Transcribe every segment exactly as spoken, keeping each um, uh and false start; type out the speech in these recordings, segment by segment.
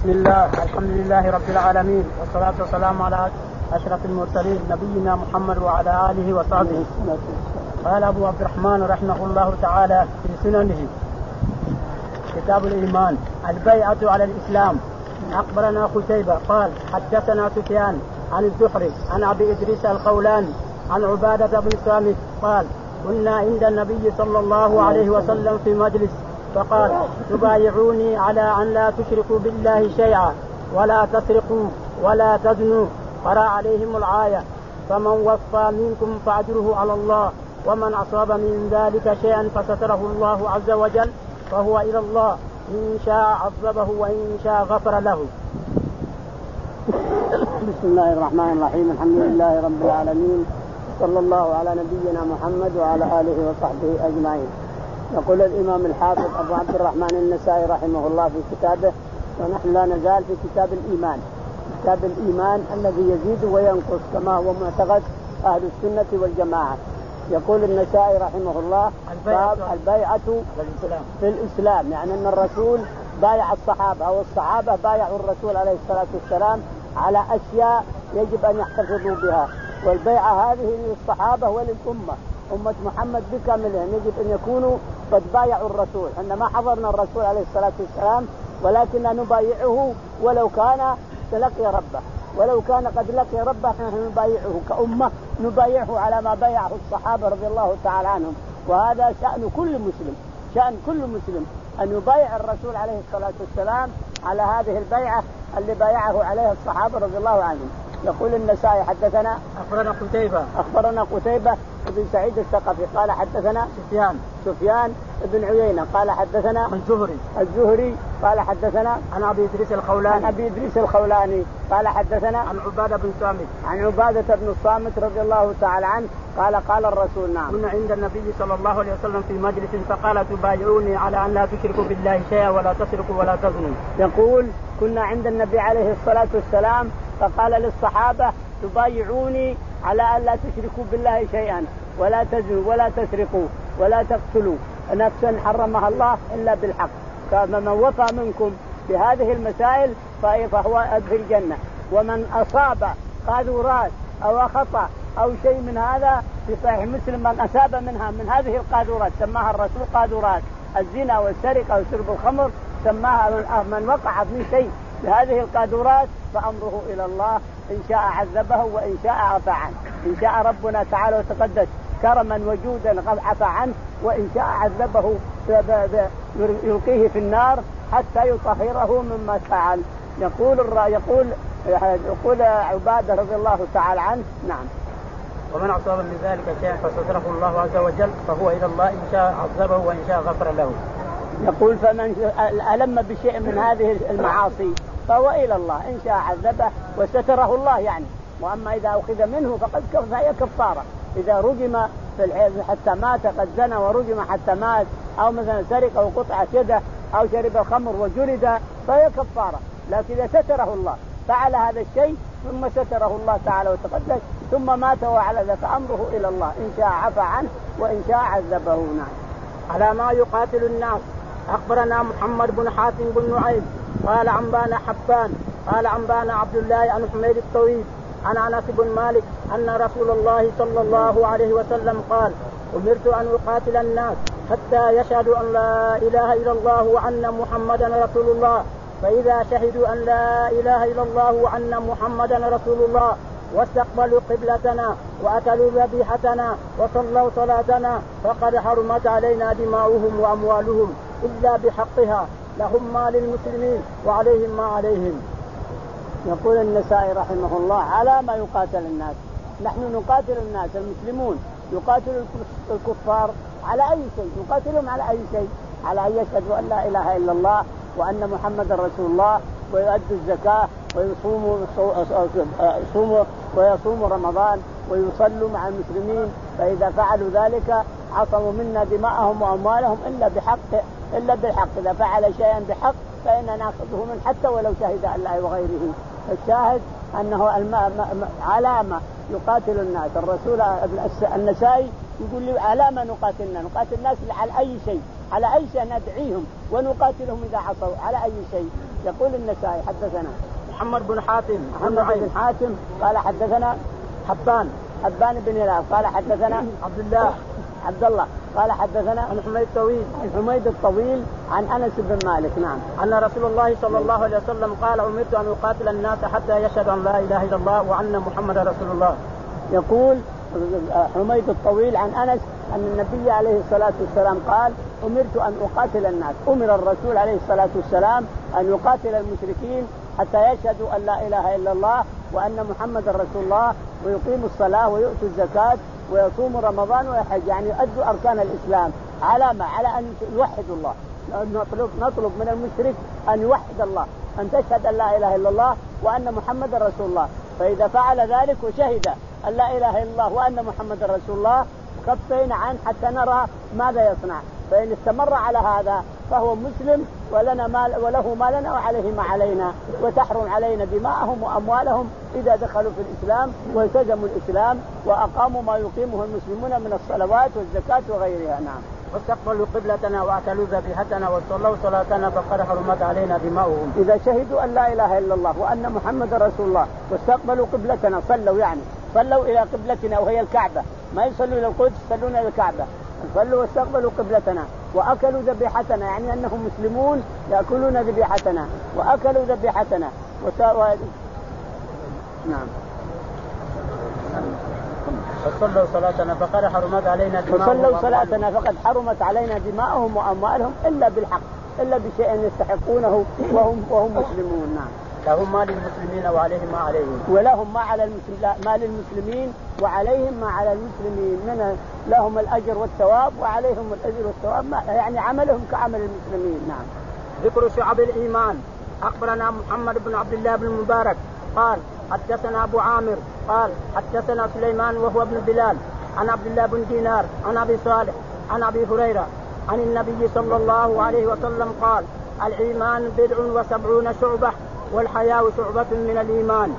بسم الله الحمد لله رب العالمين والصلاة والسلام على أشرف المرسلين نبينا محمد وعلى آله وصحبه. قال أبو عبد الرحمن رحمه الله تعالى في سننه كتاب الإيمان البيعة على الإسلام. أخبرنا قتيبة قال حدثنا سفيان عن الزهري عن أبي إدريس الخولاني عن عبادة بن الصامت قال كنا عند النبي صلى الله عليه وسلم في مجلس فقال تبايعوني على أن لا تشركوا بالله شيئا ولا تسرقوا ولا تزنوا. قرأ عليهم الآية فمن وفى منكم فأجره على الله ومن أصاب من ذلك شيئا فستره الله عز وجل فهو إلى الله إن شاء عذبه وإن شاء غفر له. بسم الله الرحمن الرحيم الحمد لله رب العالمين صلى الله على نبينا محمد وعلى آله وصحبه أجمعين. يقول الإمام الحافظ أبو عبد الرحمن النسائي رحمه الله في كتابه ونحن لا نزال في كتاب الإيمان كتاب الإيمان الذي يزيد وينقص كما هو معتقد أهل السنة والجماعة. يقول النسائي رحمه الله باب البيعة في الإسلام يعني أن الرسول بايع الصحابة أو الصحابة بايعوا الرسول عليه الصلاة والسلام على أشياء يجب أن يحتفظوا بها، والبيعة هذه للصحابة وللأمة أمة محمد بكاملها يجب أن يكونوا قد بايعوا الرسول. إحنا ما حضرنا الرسول عليه الصلاة والسلام ولكن نبايعه ولو كان تلقي ربه ولو كان قد لقي ربه نحن نبايعه كأمة نبايعه على ما بايعه الصحابة رضي الله تعالى عنهم. وهذا شأن كل مسلم شأن كل مسلم أن يبايع الرسول عليه الصلاة والسلام على هذه البيعة اللي بايعه عليها الصحابة رضي الله عنهم. يقول النسائي حدثنا أخبرنا قتيبة أخبرنا قتيبة بن سعيد الثقفي قال حدثنا سفيان سفيان بن عيينة قال حدثنا الزهري الزهري قال حدثنا عن أبي إدريس الخولاني عن أبي إدريس الخولاني قال حدثنا عن عبادة بن الصامت عن عبادة بن الصامت رضي الله تعالى عنه قال قال الرسول نعم كنا عند النبي صلى الله عليه وسلم في مجلس فقال تبايعوني على أن لا تشركوا بالله شيئا ولا تسرقوا ولا تزنوا. يقول كنا عند النبي عليه الصلاة والسلام فقال للصحابة تبايعوني على أن لا تشركوا بالله شيئا ولا تزنوا ولا تسرقوا ولا تقتلوا نفسا حرمها الله إلا بالحق فمن وفى منكم بهذه المسائل فهو في الجنة. ومن أصاب قاذورات أو خطأ أو شيء من هذا في صحيح مسلم من أصاب منها من هذه القاذورات سماها الرسول قاذورات الزنا والسرقة وشرب الخمر سماها من وقع في شيء بهذه القاذورات فأمره إلى الله إن شاء عذبه وإن شاء عفى عنه. إن شاء ربنا تعالى وتقدس كرما وجودا عفى عنه وإن شاء عذبه يلقيه في النار حتى يطهره مما فعل. يقول يقول يقول عبادة رضي الله تعالى عنه نعم ومن أصاب من ذلك شيئا فستره الله عز وجل فهو إلى الله إن شاء عذبه وإن شاء غفر له. يقول فمن ألم بشيء من هذه المعاصي فهو إلى الله إن شاء عذبه وستره الله يعني. وأما إذا أخذ منه فقد فهي كفارة. إذا رجم في الحيض حتى مات قد زنى ورجم حتى مات أو مثلا سرق أو قطع يده أو شرب الخمر وجلد فهي كفارة. لكن إذا ستره الله فعل هذا الشيء ثم ستره الله تعالى وتقدس ثم مات وعلى ذلك فأمره إلى الله إن شاء عفى عنه وإن شاء عذبه. نعم. على ما يقاتل الناس. أخبرنا محمد بن حاتم بن نعيم قال عنبانا حبان قال عنبانا عبد الله عن حميد الطويل عن أنس بن مالك أن رسول الله صلى الله عليه وسلم قال أمرت أن أقاتل الناس حتى يشهدوا أن لا إله إلا الله وأن محمدا رسول الله فإذا شهدوا أن لا إله إلا الله وأن محمدا رسول الله واستقبلوا قبلتنا وأكلوا ذبيحتنا وصلوا صلاتنا فقد حرمت علينا دماؤهم وأموالهم إلا بحقها لهم ما للمسلمين وعليهم ما عليهم. يقول النسائي رحمه الله على ما يقاتل الناس. نحن نقاتل الناس المسلمون يقاتل الكفار على أي شيء يقاتلهم على أي شيء على أن يشهدوا أن لا إله إلا الله وأن محمد رسول الله ويؤدوا الزكاة ويصوموا يصوموا ويصوموا رمضان ويصلوا مع المسلمين. فإذا فعلوا ذلك عصموا منا دماءهم وأموالهم إلا بحق إلا بالحق. إذا فعل شيئا بحق فإننا نأخذه من حتى ولو شهد أن لا وغيره. الشاهد أنه علامة يقاتل الناس. الرسول النسائي يقول لي علامة نقاتلنا نقاتل الناس على أي شيء على أي شيء ندعيهم ونقاتلهم إذا عصوا على أي شيء. يقول النسائي حدثنا محمد بن حاتم محمد بن حاتم قال حدثنا حبان حبان بن هلال قال حدثنا عبد الله عبد الله قال حدثنا عن حميد الطويل عن حميد الطويل عن انس بن مالك. نعم. أن رسول الله صلى الله عليه وسلم قال أمرت أن أقاتل الناس حتى يشهدوا أن لا إله إلا الله وأن محمد رسول الله. يقول حميد الطويل عن انس ان النبي عليه الصلاه والسلام قال امرت ان اقاتل الناس. امر الرسول عليه الصلاه والسلام ان يقاتل المشركين حتى يشهدوا ان لا اله الا الله وان محمد رسول الله ويقيموا الصلاه ويؤتوا الزكاه ويصوموا رمضان ويحج، يعني يؤدوا اركان الاسلام على ما على ان يوحدوا الله. نطلب نطلب من المشرك ان يوحد الله، ان تشهد ان لا اله الا الله وان محمد رسول الله. فاذا فعل ذلك وشهد أن لا إله إلا الله وأن محمد رسول الله خطينا عنه حتى نرى ماذا يصنع. فإن استمر على هذا فهو مسلم ولنا مال وله ما لنا وعليه ما علينا، وتحرم علينا دماءهم وأموالهم إذا دخلوا في الإسلام والتزموا الإسلام وأقاموا ما يقيمه المسلمون من الصلوات والزكاة وغيرها. نعم. واستقبلوا قبلتنا وأكلوا ذبيحتنا وصلوا صلاتنا فقد حرمت علينا دماؤهم. إذا شهدوا أن لا إله إلا الله وأن محمد رسول الله واستقبلوا قبلتنا صلوا، يعني صلوا إلى قبلتنا وهي الكعبة، ما يصلوا إلى القدس يصلون إلى الكعبة. صلوا واستقبلوا قبلتنا وأكلوا ذبيحتنا، يعني أنهم مسلمون يأكلون ذبيحتنا وأكلوا ذبيحتنا وسا... نعم. وصلوا صلاتنا فقد حرمت علينا دماؤهم وصلوا صلاتنا فقد حرمت علينا دماؤهم وأموالهم إلا بالحق، إلا بشيء يستحقونه وهم وهم مسلمون. نعم. لهم ما للمسلمين وعليهم ما عليهم. ولهم ما على المسلمين ما للمسلمين وعليهم ما على المسلمين، من لهم الأجر والثواب وعليهم الأجر والثواب، يعني عملهم كعمل المسلمين. نعم. ذكر شعب الإيمان. أخبرنا محمد بن عبد الله بن المبارك قال حدثنا أبو عامر قال حدثنا سليمان وهو ابن بلال عن عبد الله بن دينار عن أبي صالح عن أبي هريرة عن النبي صلى الله عليه وسلم قال الإيمان بضع وسبعون شعبة والحياء شعبة من الإيمان.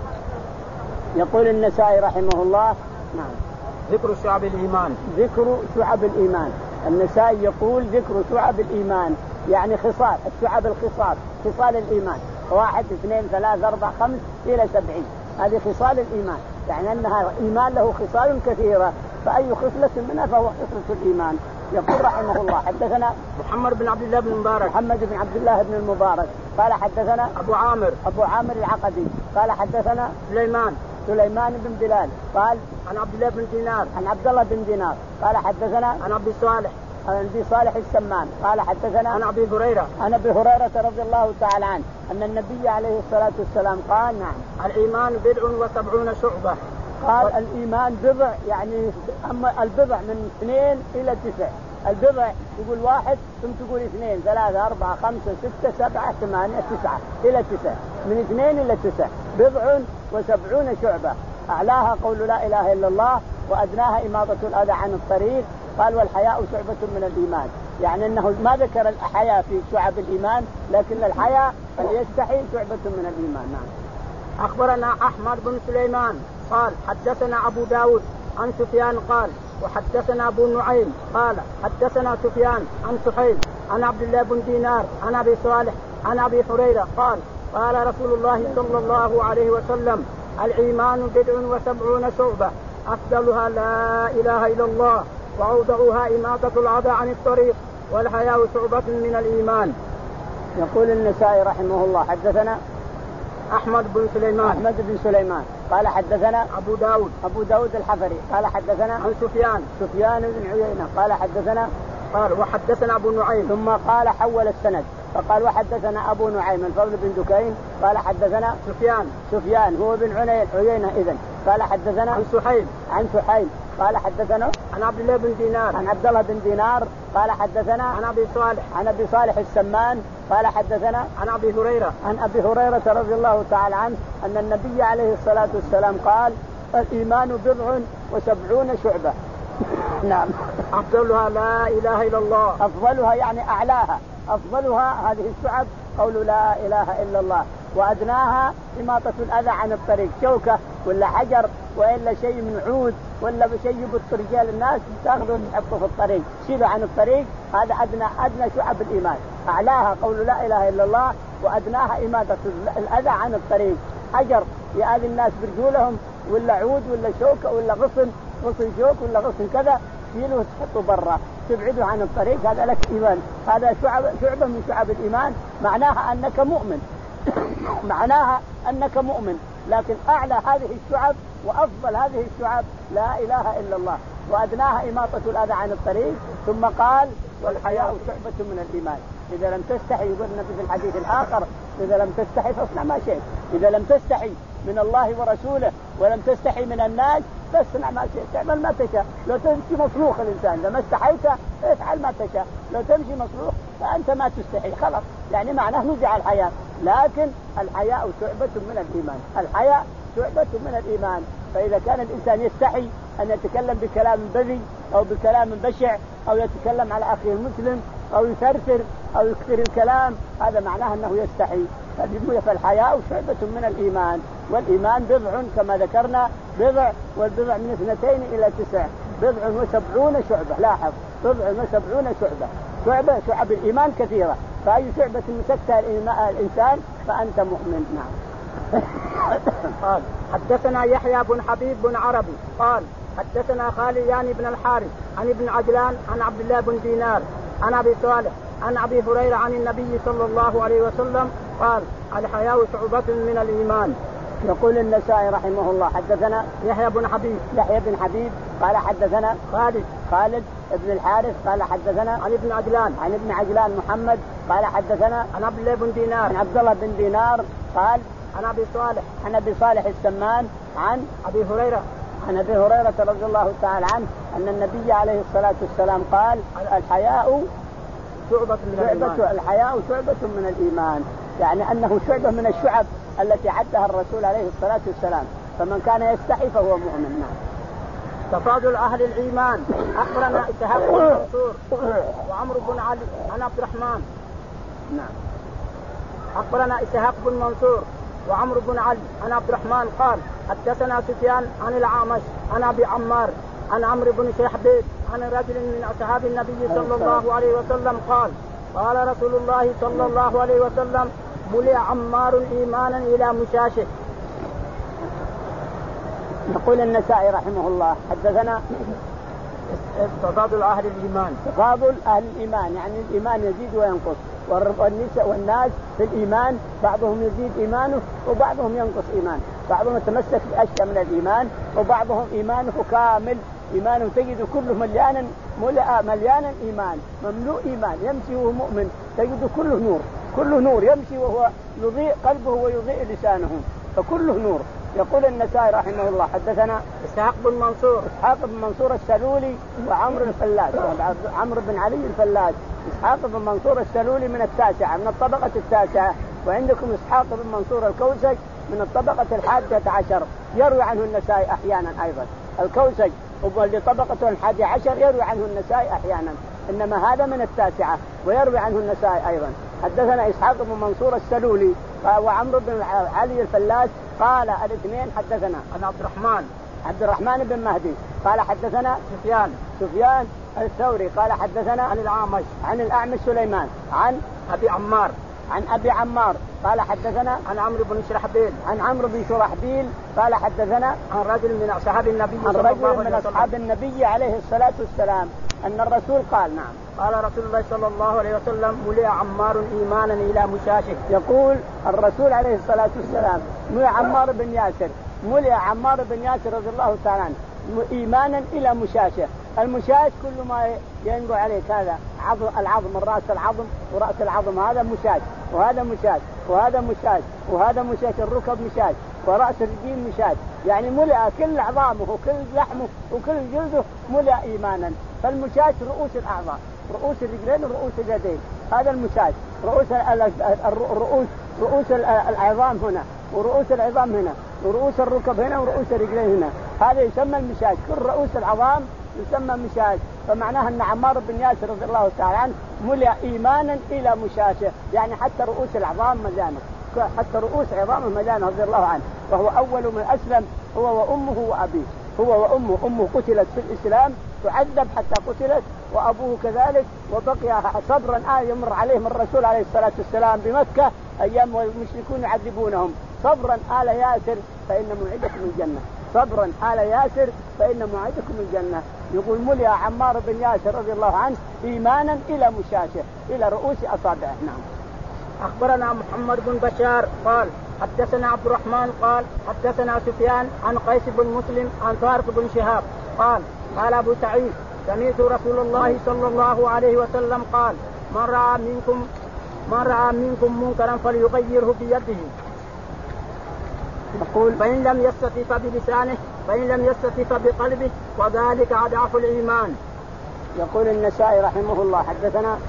يقول النسائي رحمه الله. نعم. ذكر شعب الإيمان. ذكر شعب الإيمان. النسائي يقول ذكر شعب الإيمان، يعني خصال الشعب، الخصال خصال الإيمان، واحد اثنين ثلاثة أربعة خمس إلى سبعين، هذه خصال الإيمان، يعني أنها إيمان له خصال كثيرة، فأي خصلة منها فهو خصلة الإيمان. يقول رحمه الله حدثنا محمد بن عبد الله بن المبارك محمد بن عبد الله بن المبارك قال حدثنا أبو عامر أبو عامر العقدي قال حدثنا سليمان سليمان بن بلال قال عن عبد الله بن دينار عن عبد الله بن دينار قال حدثنا عن أبي صالح عن أبي صالح السمان قال حدثنا عن أبي هريرة عن أبي هريرة رضي الله تعالى عنه أن النبي عليه الصلاة والسلام قال نعم الإيمان بضع وسبعون شعبة. قال الإيمان بضع، يعني أما البضع من اثنين إلى تسع، البضع يقول واحد ثم تقول اثنين ثلاثة أربعة خمسة ستة سبعة ثمانية تسعة إلى تسع، من اثنين إلى تسع بضع وسبعون شعبة، أعلاها قول لا إله إلا الله وأدناها إماطة الأذى عن الطريق. قال والحياء شعبة من الإيمان، يعني أنه ما ذكر الحياء في شعب الإيمان، لكن الحياء فليستحي شعبة من الإيمان. نعم. أخبرنا أحمد بن سليمان قال حدثنا أبو داود عن سفيان قال وحدثنا أبو نعيم قال حدثنا سفيان عن سحيل عن عبد الله بن دينار عن أبي صالح عن أبي هريرة قال قال رسول الله صلى الله عليه وسلم الإيمان بضع وسبعون شعبة أفضلها لا إله إلا الله وأوضعها إماطة الأذى عن الطريق والحياء شعبة من الإيمان. يقول النسائي رحمه الله حدثنا أحمد بن سليمان أحمد بن سليمان قال حدثنا أبو داود أبو داود الحفري قال حدثنا عن سفيان سفيان بن عيينة قال حدثنا قال وحدثنا أبو نعيم ثم قال حول السند فقال وحدثنا أبو نعيم الفضل بن دكين قال حدثنا سفيان سفيان هو بن عيينة إذن قال حدثنا عن سحيل عن سحيل قال حدثنا عن عبد الله بن دينار عن عبد الله بن دينار قال حدثنا عن أبي صالح عن أبي صالح السمان قال حدثنا عن أبي هريرة عن أبي هريرة رضي الله تعالى عنه أن النبي عليه الصلاة والسلام قال الإيمان بضع وسبعون شعبة. نعم. أفضلها لا إله إلا الله، أفضلها يعني أعلاها، أفضلها هذه الشعب قول لا إله إلا الله، وأدناها إماطة الأذى عن الطريق، شوكة ولا حجر وإلا شيء من عود ولا شيء يبط رجال الناس تاخذوا تحطوا في الطريق شيلوا عن الطريق، هذا أدنى أدنى شعب الإيمان. أعلاها قول لا إله إلا الله وأدناها إماتة الأذى عن الطريق. حجر يؤذي الناس برجولهم، ولا عود ولا شوكة ولا غصن غصن شوك ولا غصن كذا، شيله تحطه برا تبعده عن الطريق، هذا لك إيمان. هذا شعبة شعبة من شعب الإيمان، معناها أنك مؤمن معناها أنك مؤمن. لكن أعلى هذه الشعب وأفضل هذه الشعب لا إله إلا الله، وأدناها إماطة الأذى عن الطريق. ثم قال والحياء شعبة من الإيمان. إذا لم تستحي، يقول النبي في الحديث الآخر إذا لم تستحي فاصنع ما شئت. إذا لم تستحي من الله ورسوله ولم تستحي من الناس فاصنع ما شئت، تعمل ما تشاء. لو تمشي مصلوخ الإنسان لما استحيت افعل ما تشاء، لو تمشي مصلوخ فأنت ما تستحي خلاص، يعني معناه نزع الحياء. لكن الحياء شعبة من الإيمان، الحياء شعبة من الإيمان. فإذا كان الإنسان يستحي أن يتكلم بكلام بذي أو بكلام بشع أو يتكلم على أخيه المسلم أو يثرثر أو يكثر الكلام، هذا معناه أنه يستحي. فالحياء شعبة من الإيمان، والإيمان بضع كما ذكرنا، بضع، والبضع من اثنتين إلى تسع، بضع وسبعون شعبة. لاحظ، بضع وسبعون شعبة، شعبة شعب الإيمان كثيرة، فأي شعبة مسكتها الإنسان فأنت مؤمن. نعم. قال حدثنا يحيى بن حبيب بن عربي قال حدثنا خالد بن الحارث عن ابن عجلان عن عبد الله بن دينار عن أبي صالح عن أبي هريرة عن النبي صلى الله عليه وسلم قال الحياء شعبة من الإيمان. يقول النسائي رحمه الله حدثنا يحيى بن حبيب يحيى بن حبيب قال حدثنا خالد خالد ابن الحارث قال حدثنا عن ابن عجلان عن ابن عجلان محمد قال حدثنا عن عبد الله بن دينار عن عبد الله بن دينار قال عن أبي صالح عن أبي صالح السمان عن أبي هريرة عن أبي هريرة رضي الله تعالى عنه أن النبي عليه الصلاة والسلام قال الحياء شعبة من الإيمان. الحياء شعبة من الإيمان، يعني أنه شعبة من الشعب التي عدها الرسول عليه الصلاة والسلام، فمن كان يستحي فهو مؤمن. نعم. تفاضل أهل الإيمان. أخبرنا إسحاق بن منصور وعمرو بن علي عن عبد الرحمن. نعم. أخبرنا إسحاق بن منصور وعمرو بن علي عن عبد الرحمن قال حدثنا سفيان عن الأعمش عن أبي عمار عن عمرو بن شيحبيب عن رجل من أصحاب النبي صلى الله عليه وسلم قال قال رسول الله صلى الله عليه وسلم ملئ عمار إيمانا إلى مشاشه. يقول النسائي رحمه الله حدثنا تفاضل أهل الإيمان. تفاضل أهل الإيمان يعني الإيمان يزيد وينقص، والنساء والناس في الإيمان بعضهم يزيد إيمانه وبعضهم ينقص إيمانه، بعضهم يتمسك بأشياء من الإيمان وبعضهم إيمانه كامل، إيمانه تجد كله مليانا مليانا إيمان مملوء إيمان، يمشي وهو مؤمن تجد كله نور، كله نور، يمشي وهو يضيء قلبه ويضيء لسانه، فكله نور. يقول النسائي رحمه الله حدثنا إسحاق بن منصور إسحاق بن منصور السلولي وعمرو الفلاس عمرو بن علي الفلاس. إسحاق بن منصور السلولي من التاسعة من الطبقة التاسعة، وعندكم إسحاق بن منصور الكوسج من الطبقة الحادية عشر، يروي عنه النسائي أحيانا أيضا. الكوسج اللي طبقته الحادية عشر يروي عنه النسائي أحيانا، إنما هذا من التاسعة ويروي عنه النسائي أيضا. حدثنا إسحاق بن منصور السلولي وعمرو بن علي الفلاس قال الاثنين حدثنا عن عبد الرحمن عبد الرحمن بن مهدي قال حدثنا سفيان سفيان الثوري قال حدثنا عن الأعمش عن الأعمش سليمان عن أبي عمار عن أبي عمار قال حدثنا عن عمرو بن شرحبيل عن عمرو بن شرحبيل قال حدثنا عن رجل من أصحاب النبي عن رجل من أصحاب النبي عليه الصلاة والسلام أن الرسول قال نعم قال رسول الله صلى الله عليه وسلم ملئ عمار إيمانا إلى مشاشه. يقول الرسول عليه الصلاة والسلام ملئ عمار بن ياسر ملئ عمار بن ياسر رضي الله تعالى عنه إيمانا إلى مشاشه. المشاش كل ما ينبع عليك هذا عظم العظم الرأس العظم ورأس العظم هذا مشاش وهذا مشاش وهذا مشاش وهذا مشاش الركب مشاش ورأس الرجل مشاش، يعني ملئ كل عظامه وكل لحمه وكل جلده ملئ إيمانا. فالمشاش رؤوس الأعضاء، رؤوس الرجلين ورؤوس اليدين، هذا المشاش. رؤوس الرؤوس رؤوس العظام هنا ورؤوس العظام هنا ورؤوس الركب هنا ورؤوس الرجلين هنا، هذا يسمى المشاش. كل رؤوس العظام يسمى مشاش. فمعناها أن عمار بن ياسر رضي الله تعالى عنه ملئ إيمانا إلى مشاشه، يعني حتى رؤوس العظام مليانة، حتى رؤوس عظامه مليانة رضي الله عنه. وهو أول من أسلم هو وأمه وأبيه، هو وأمه. أمه قتلت في الإسلام تعذب حتى قتلت، وأبوه كذلك، وبقي صبرا آه يمر عليهم الرسول عليه الصلاة والسلام بمكة أيام والمشركون يعذبونهم. صبرا آل ياسر فإن موعدكم الجنة، صبرا آل ياسر فإن موعدكم الجنة. يقول ملئ عمار بن ياسر رضي الله عنه إيمانا إلى مشاشه إلى رؤوس أصابعه. نعم. أخبرنا محمد بن بشار قال حدثنا عبد الرحمن قال حدثنا سفيان عن قيس بن مسلم عن طارق بن شهاب قال قال أبو سعيد سمعت رسول الله صلى الله عليه وسلم قال من رأى منكم من رأى منكم منكرا فليغيره بيده يقول فإن لم يستطع بلسانه فإن لم يستطع بقلبه وذلك أضعف الإيمان. يقول النسائي رحمه الله حدثنا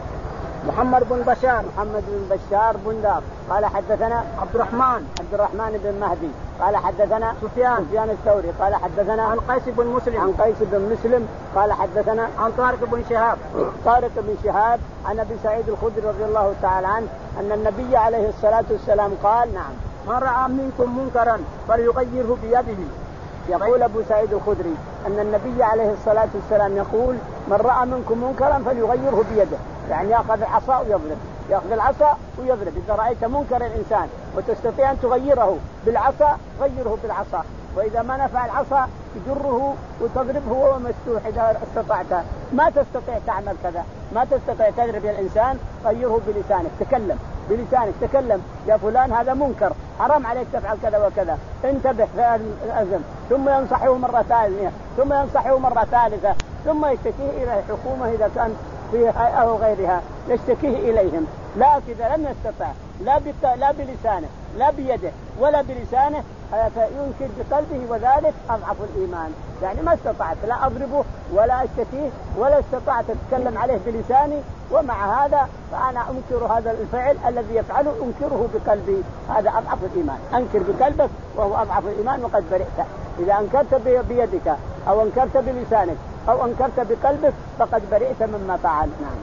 محمد بن بشار محمد بن بشار بندار قال حدثنا عبد الرحمن عبد الرحمن بن مهدي قال حدثنا سفيان سفيان الثوري قال حدثنا عن قيس بن مسلم عن قيس بن مسلم قال حدثنا عن طارق بن شهاب طارق بن شهاب عن أبي سعيد الخدري رضي الله تعالى عنه أن النبي عليه الصلاة والسلام قال نعم من رأى منكم منكرا فليغيره بيده. يقول أبو سعيد الخدري أن النبي عليه الصلاة والسلام يقول من رأى منكم منكرا فليغيره بيده، يعني يأخذ العصا ويضرب، يأخذ العصا ويضرب. إذا رأيت منكر الإنسان وتستطيع أن تغيره بالعصا غيره بالعصا، وإذا ما نفع العصا تجره وتضربه وهو مفتوح. إذا استطعت ما تستطيع تعمل كذا، ما تستطيع تضرب الإنسان غيره بلسانك، تكلم بلسانك، تكلم يا فلان هذا منكر حرام عليك تفعل كذا وكذا، انتبه في الأذن، ثم ينصحه مرة ثانية، ثم ينصحه مرة ثالثة، ثم يشتكيه إلى الحكومة إذا كان في هيئة أو غيرها يشتكيه إليهم. لا كذا لم يستطع لا, لا بلسانه لا بيده ولا بلسانه فينكر بقلبه، وذلك أضعف الإيمان. يعني ما استطعت لا أضربه ولا أشتكيه ولا استطعت أتكلم عليه بلساني، ومع هذا فأنا أنكر هذا الفعل الذي يفعله أنكره بقلبي، هذا أضعف الإيمان. أنكر بقلبك وهو أضعف الإيمان وقد برئت. إذا أنكرت بيدك أو أنكرت بلسانك أو أنكرت بقلبك فقد برئت مما فعل. نعم.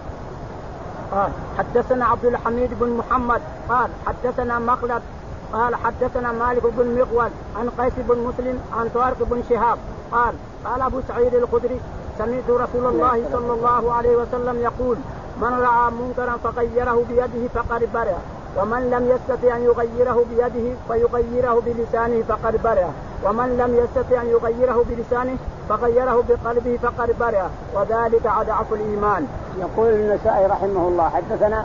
قال حدثنا عبد الحميد بن محمد قال حدثنا مخلد قال حدثنا مالك بن مغول عن قيس بن مسلم عن طارق بن شهاب قال قال أبو سعيد الخدري سمعت رسول الله صلى الله عليه وسلم يقول من رأى منكرا فغيره بيده فقد برئ، ومن لم يستطع أن يغيره بيده فيغيره بلسانه فقد برئ، ومن لم يستطع أن يغيره بلسانه فغيره بقلبه فقد برئ، وذلك أضعف الإيمان. يقول النسائي رحمه الله حدثنا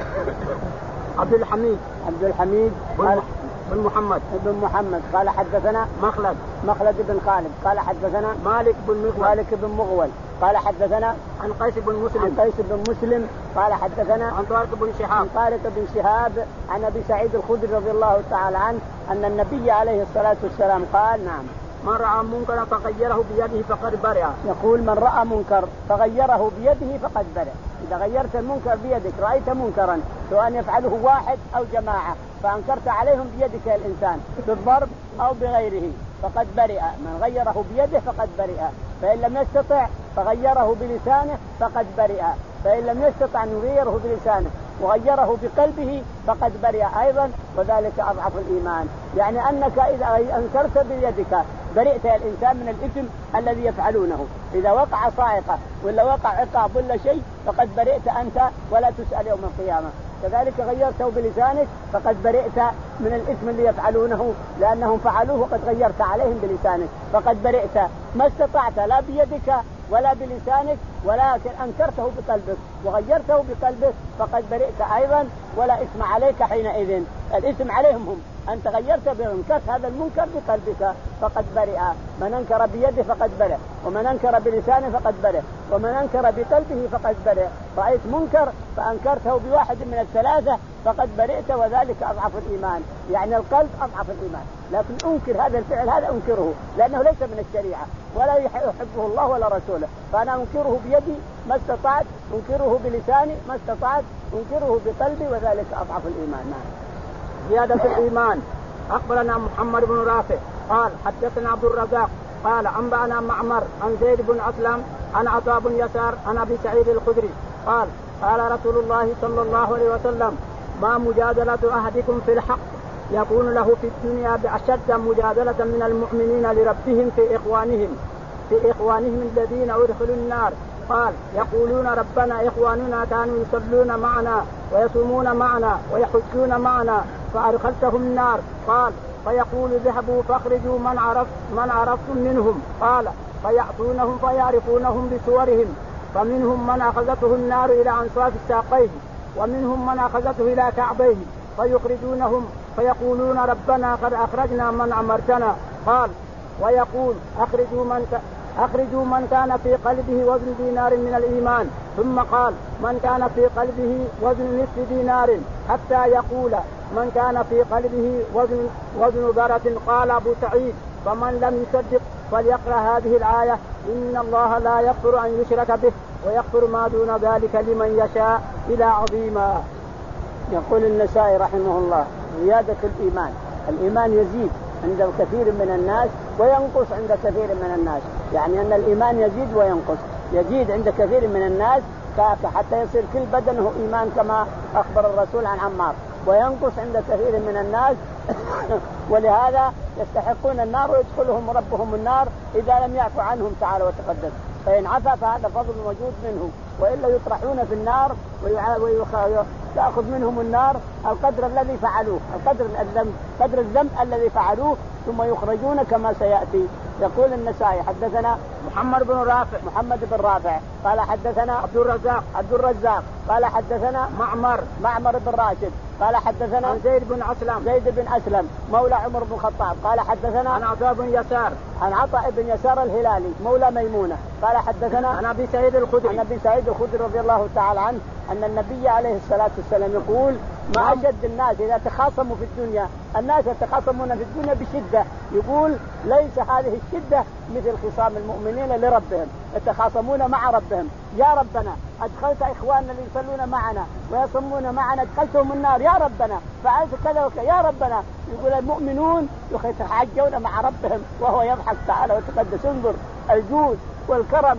عبد الحميد عبد الحميد قال بن محمد بن محمد قال حدثنا مخلد مخلد بن خالد قال حدثنا مالك بن مغول مالك بن مغول قال حدثنا عن قيس بن مسلم عن قيس بن مسلم قال حدثنا عن طارق بن شهاب عن طارق بن شهاب عن أبي سعيد الخدري رضي الله تعالى عنه أن النبي عليه الصلاة والسلام قال نعم من رأى منكرا فغيره بيده فقد برئ. يقول من رأى منكر فغيره بيده فقد برئ. إذا غيرت المنكر بيدك، رأيت منكرا سواء يفعله واحد أو جماعة فأنكرت عليهم بيدك يا الإنسان بالضرب أو بغيره فقد برئ. من غيره بيده فقد برئ، فإن لم يستطع فغيره بلسانه فقد برئ، فإن لم يستطع أن يغيره بلسانه وغيره بقلبه فقد برئ أيضا، وذلك أضعف الإيمان. يعني أنك إذا أنكرت بيدك برئت يا الإنسان من الإثم الذي يفعلونه. إذا وقع صاعقة ولا وقع عقاب ولا شيء فقد برئت أنت ولا تسأل يوم القيامة. كذلك غيرته بلسانك فقد برئت من الإثم اللي يفعلونه لأنهم فعلوه وقد غيرت عليهم بلسانك فقد برئت. ما استطعت لا بيدك ولا بلسانك ولكن أنكرته بقلبك وغيرته بقلبك فقد برئت أيضا ولا إثم عليك حينئذ. الإثم عليهم هم، أنت غيرت بإنكار هذا المنكر بقلبك فقد برئ. من أنكر بيده فقد برئ، ومن أنكر بلسانه فقد برئ، ومن أنكر بقلبه فقد برئ. رأيت منكر فأنكرته بواحد من الثلاثة فقد برئت، وذلك أضعف الإيمان. يعني القلب أضعف الإيمان، لكن أنكر هذا الفعل هذا أنكره لأنه ليس من الشريعة ولا يحبه الله ولا رسوله، فأنا أنكره بيدي ما استطعت، أنكره بلساني ما استطعت، أنكره بقلبي، وذلك أضعف الإيمان. زيادة الإيمان. أخبرنا محمد بن رافع قال حدثنا عبد الرزاق قال أنبأنا معمر عن زيد بن أسلم عن عطاء بن يسار عن أبي سعيد الخدري قال قال رسول الله صلى الله عليه وسلم ما مجادلة أحدكم في الحق يكون له في الدنيا بأشد مجادلة من المؤمنين لربهم في إخوانهم في إخوانهم الذين أدخلوا النار قال يقولون ربنا إخواننا كانوا يصلون معنا ويصومون معنا ويحجون معنا فأدخلتهم النار. قال فيقول ذهبوا فاخرجوا من عرف من عرفتم منهم. قال فيأتونهم فيعرفونهم بصورهم فمنهم من أخذته النار إلى أنصاف ساقيه ومنهم من أخذته إلى كعبيه فيخرجونهم فيقولون ربنا قد أخرجنا من أمرتنا. قال ويقول أخرجوا من ك... أخرجوا من كان في قلبه وزن دينار من الإيمان. ثم قال من كان في قلبه وزن نصف دينار حتى يقول من كان في قلبه وزن وزن ذرة. قال أبو سعيد فمن لم يصدق فليقرأ هذه الآية إن الله لا يغفر أن يشرك به ويغفر ما دون ذلك لمن يشاء إلى عظيما. يقول النسائي رحمه الله زيادة الإيمان. الإيمان يزيد عند كثير من الناس وينقص عند كثير من الناس، يعني أن الإيمان يزيد وينقص. يزيد عند كثير من الناس حتى يصير كل بدنه إيمان كما أخبر الرسول عن عمار، وينقص عند كثير من الناس ولهذا يستحقون النار ويدخلهم ربهم النار إذا لم يعفو عنهم تعالى وتقدس. فإن عفا فهذا فضل موجود منه، وإلا يطرحون في النار ويأخذ منهم النار القدر الذي فعلوه، القدر الذنب قدر الذنب الذي فعلوه ثم يخرجون كما سيأتي. يقول النسائي حدثنا محمد بن رافع محمد بن رافع قال حدثنا عبد الرزاق عبد الرزاق قال حدثنا معمر معمر بن راشد قال حدثنا عن زيد بن أسلم زيد بن أسلم مولى عمر بن الخطاب قال حدثنا عن عطاء بن يسار عن عطاء بن يسار الهلالي مولى ميمونة قال حدثنا عن أبي سعيد الخدري عن أبي سعيد الخدري رضي الله تعالى عنه أن النبي عليه الصلاة والسلام يقول ما أشد الناس إذا تخاصموا في الدنيا، الناس يتخاصمون في الدنيا بشدة، يقول ليس هذه الشدة مثل خصام المؤمنين لربهم، يتخاصمون مع ربهم. يا ربنا أدخلت إخواننا اللي يصلون معنا ويصومون معنا أدخلتهم النار، يا ربنا فعلت كذا وكذا، يا ربنا. يقول المؤمنون يتحاجون مع ربهم وهو يضحك تعالى وتقدس. انظر الجود والكرم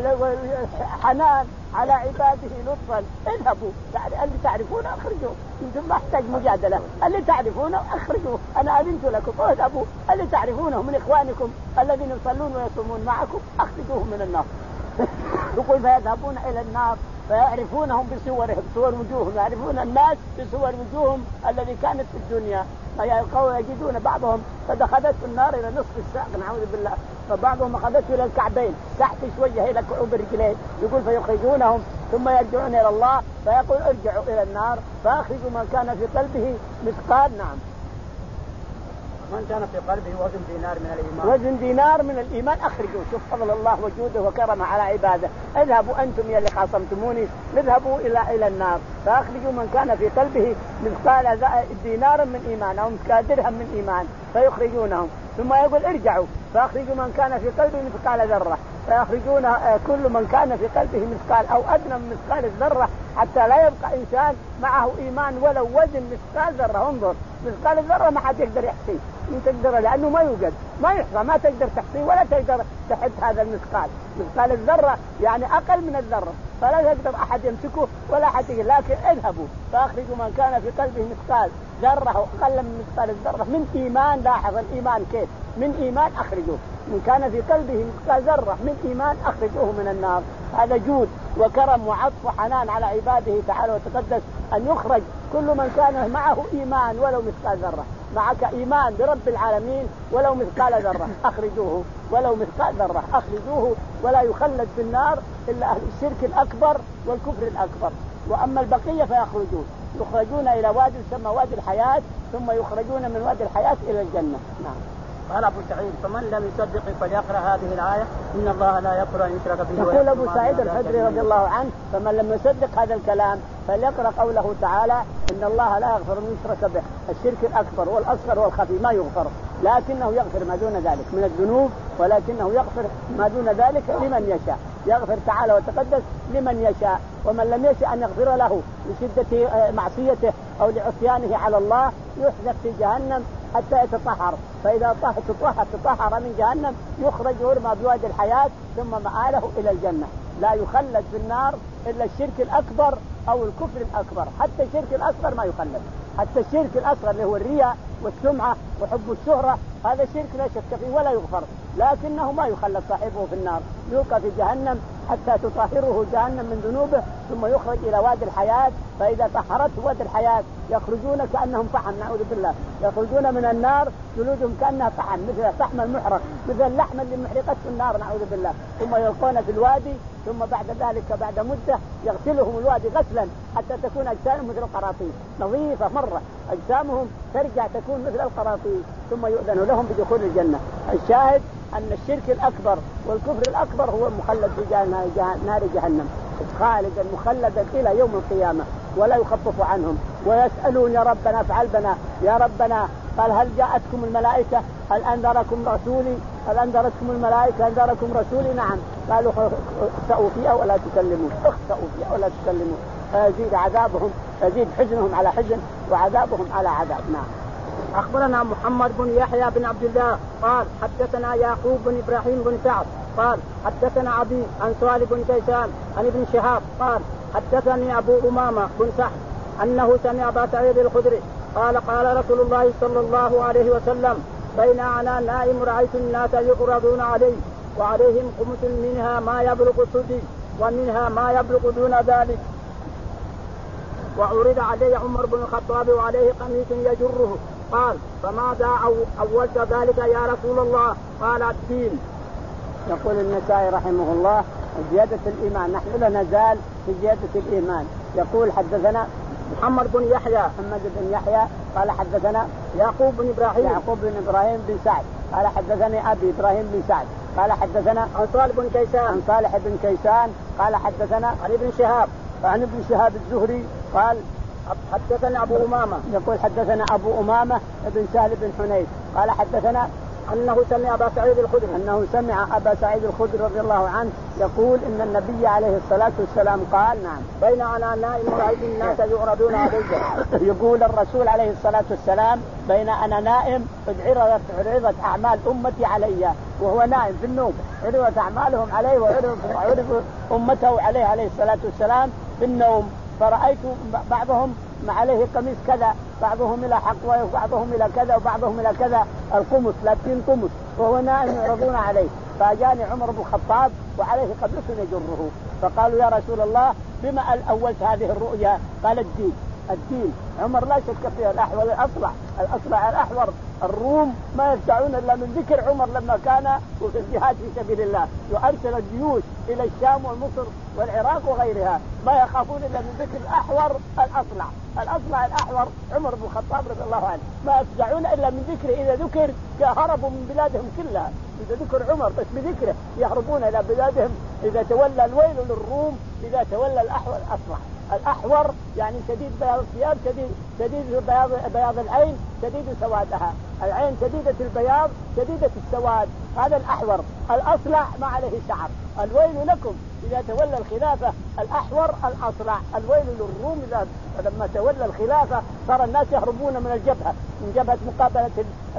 والحنان على عباده لطفا. اذهبوا اللي تعرفون اخرجوه، انتم ما احتاج مجادله، اللي تعرفونه اخرجوه، انا اذنت لكم، اذهبوا اللي تعرفونه من اخوانكم الذين يصلون ويصومون معكم اخرجوهم من النار. يقول فيذهبون الى النار فيعرفونهم بصورهم، صور وجوههم، يعرفون الناس بصور وجوههم الذي كانت في الدنيا، يجدون بعضهم قد اخذته النار الى نصف الساق نعوذ بالله، فبعضهم اخذته الى الكعبين تحت شويه الى كعوب الرجلين. يقول فيخرجونهم ثم يرجعون الى الله فيقول ارجعوا الى النار فاخرجوا من كان في قلبه مثقال نعم من كان في قلبه وزن دينار من الإيمان وزن دينار من الإيمان أخرجوا. شوف فضل الله وجوده وكرمه على عباده. اذهبوا أنتم يا اللي خاصمتموني اذهبوا إلى إلى النار فأخرجوا من كان في قلبه مثقال دينار من إيمان أو مثقال درهم من إيمان فيخرجونهم. ثم يقول ارجعوا فأخرجوا من كان في قلبه مثقال ذرة فيخرجون كل من كان في قلبه مثقال أو أدنى من مثقال الذرة حتى لا يبقى إنسان معه إيمان ولو وزن مثقال ذرة. انظر مثقال الذرة ما حد يقدر يحصيه، من تقدر لأنه ما يوجد، ما يحصى، ما تقدر تحصيه ولا تقدر تحد هذا المثقال. مثقال الذرة يعني أقل من الذرة فلا يقدر أحد يمسكه ولا أحد يقدر. لكن اذهبوا فأخرجوا من كان في قلبه مثقال ذرة أو أقل من مثقال الذرة من إيمان. لاحظ الإيمان كيف من إيمان أخرجوه. من كان في قلبه مثقال ذرة من إيمان أخرجوه من النار. هذا جود وكرم وعطف وحنان على عباده تعالى وتقدس أن يخرج كل من كان معه إيمان ولو مثقال ذرة. معك إيمان برب العالمين ولو مثقال ذرة أخرجوه، ولو مثقال ذرة أخرجوه ولا يخلد في النار إلا أهل الشرك الأكبر والكفر الأكبر. وأما البقية فيخرجون يخرجون إلى وادي يسمى وادي الحياة ثم يخرجون من وادي الحياة إلى الجنة. نعم. قال أبو سعيد فمن لم يصدق فليقرأ هذه الآية إن الله لا يغفر أن يشرك به. يقول أبو سعيد الخدري رضي الله عنه فمن لم يصدق هذا الكلام فليقرأ قوله تعالى إن الله لا يغفر أن يشرك به. الشرك الأكبر والأصغر والخفي ما يغفر، لكنه يغفر ما دون ذلك من الذنوب، ولكنه يغفر ما دون ذلك لمن يشاء. يغفر تعالى وتقدس لمن يشاء، ومن لم يشاء أن يغفر له لشدة معصيته أو لعصيانه على الله يحذف في جهنم حتى يتطهر، فإذا تطهر تطهر من جهنم يخرج يرمى بوادي الحياة ثم مآله إلى الجنة. لا يخلد في النار إلا الشرك الأكبر أو الكفر الأكبر، حتى الشرك الأصغر ما يخلد. حتى الشرك الأصغر اللي هو الرياء والسمعة وحب الشهرة هذا شرك لا شك فيه ولا يغفر، لكنه ما يخلد صاحبه في النار، يلقى في جهنم حتى تطهره جهنم من ذنوبه ثم يخرج إلى وادي الحياة، فإذا طهرته وادي الحياة يخرجون كأنهم فحم، نعوذ بالله، يخرجون من النار جلودهم كأنها فحم، مثل فحم المحرق، مثل اللحم اللي محرقته النار، نعوذ بالله، ثم يلقون في الوادي، ثم بعد ذلك بعد مدة يغسلهم الوادي غسلا حتى تكون أجسامهم مثل القراطيس، نظيفة مرة، أجسامهم ترجع تكون مثل القراطيس، ثم يؤذن لهم بدخول الجنة. الشاهد أن الشرك الأكبر والكفر الأكبر هو مخلد في نار جهنم خالدا مخلدا إلى يوم القيامة، ولا يخفف عنهم، ويسألون يا ربنا افعل بنا يا ربنا. قال هل جاءتكم الملائكة؟ هل أنذركم رسولي؟ هل أنذرتكم الملائكة؟ أنذركم رسولي؟ نعم. قالوا اخسأوا فيها ولا تكلموا، اخسأوا فيها ولا تكلموا، فيزيد عذابهم، يزيد حزنهم على حزن وعذابهم على عذاب. نعم. أخبرنا محمد بن يحيى بن عبد الله قال حدثنا يعقوب بن إبراهيم بن سعد قال حدثنا أبي عن صالح بن كيسان عن ابن شهاب قال حدثني أبو أمامة بن سعد أنه سمع أبا سعيد الخدري قال قال رسول الله صلى الله عليه وسلم بين أنا نائم رأيت الناس يعرضون علي وعليهم قمة منها ما يبلغ الثدي ومنها ما يبلغ دون ذلك، وعرض علي عمر بن الخطاب وعليه قميص يجره. قال فماذا أولت ذلك يا رسول الله؟ قال الدين. يقول النسائي رحمه الله زيادة الإيمان، نحن لا نزال في زيادة الإيمان. يقول حدثنا محمد بن يحيى محمد بن يحيى قال حدثنا يعقوب بن إبراهيم يعقوب بن إبراهيم بن سعد قال حدثني أبي إبراهيم بن سعد قال حدثنا عن صالح بن كيسان عن صالح بن كيسان قال حدثنا عن ابن شهاب عن ابن شهاب الزهري قال حدثنا أبو أمامة يقول حدثنا أبو أمامة بن سهل بن حنيف قال حدثنا أنه سمع أبا سعيد الخدري أنه سمع أبا سعيد الخدري رضي الله عنه يقول إن النبي عليه الصلاة والسلام قال نعم بين أنا نائم رأيت الناس يعرضون علي. يقول الرسول عليه الصلاة والسلام بين أنا نائم عرضت عرضت أعمال أمتي علي وهو نائم في النوم، عرضت أعمالهم عليه وعرض أمته عليه عليه الصلاة والسلام في النوم، فرأيت بعضهم ما عليه قميص كذا، بعضهم إلى حقوة وبعضهم إلى كذا وبعضهم إلى كذا، القمص لابسين قمص وهو نائم يعرضون عليه. فأجاني عمر بن الخطاب وعليه قميص يجره، فقالوا يا رسول الله بما أولت هذه الرؤيا؟ قال الدين. الدين عمر لا شك فيها، الأحول الأصلع الأصلع الأحور. الروم ما يرجعون إلا من ذكر عمر لما كان في الجهاد في سبيل الله، يؤرسل الجيوش إلى الشام ومصر والعراق وغيرها، ما يخافون إلا من ذكر الأحور الأصلع الأصلع الأحور عمر بن الخطاب رضي الله عنه، ما يفزعون إلا من ذكره، إذا ذكر هربوا من بلادهم كلها، إذا ذكر عمر بس بذكره يهربون إلى بلادهم. إذا تولى الويل للروم إذا تولى الأحور الأصلع. الأحور يعني شديد بياض الثياب، شديد شديد بياض بياض العين، شديد سوادها، العين شديدة البياض شديدة السواد، هذا الأحور. الأصلع ما عليه شعر. الويل لكم إذا تولى الخلافة الأحور الأصلع، الويل للروم إذا لما تولى الخلافة صار الناس يهربون من الجبهة، من جبهة مقابلة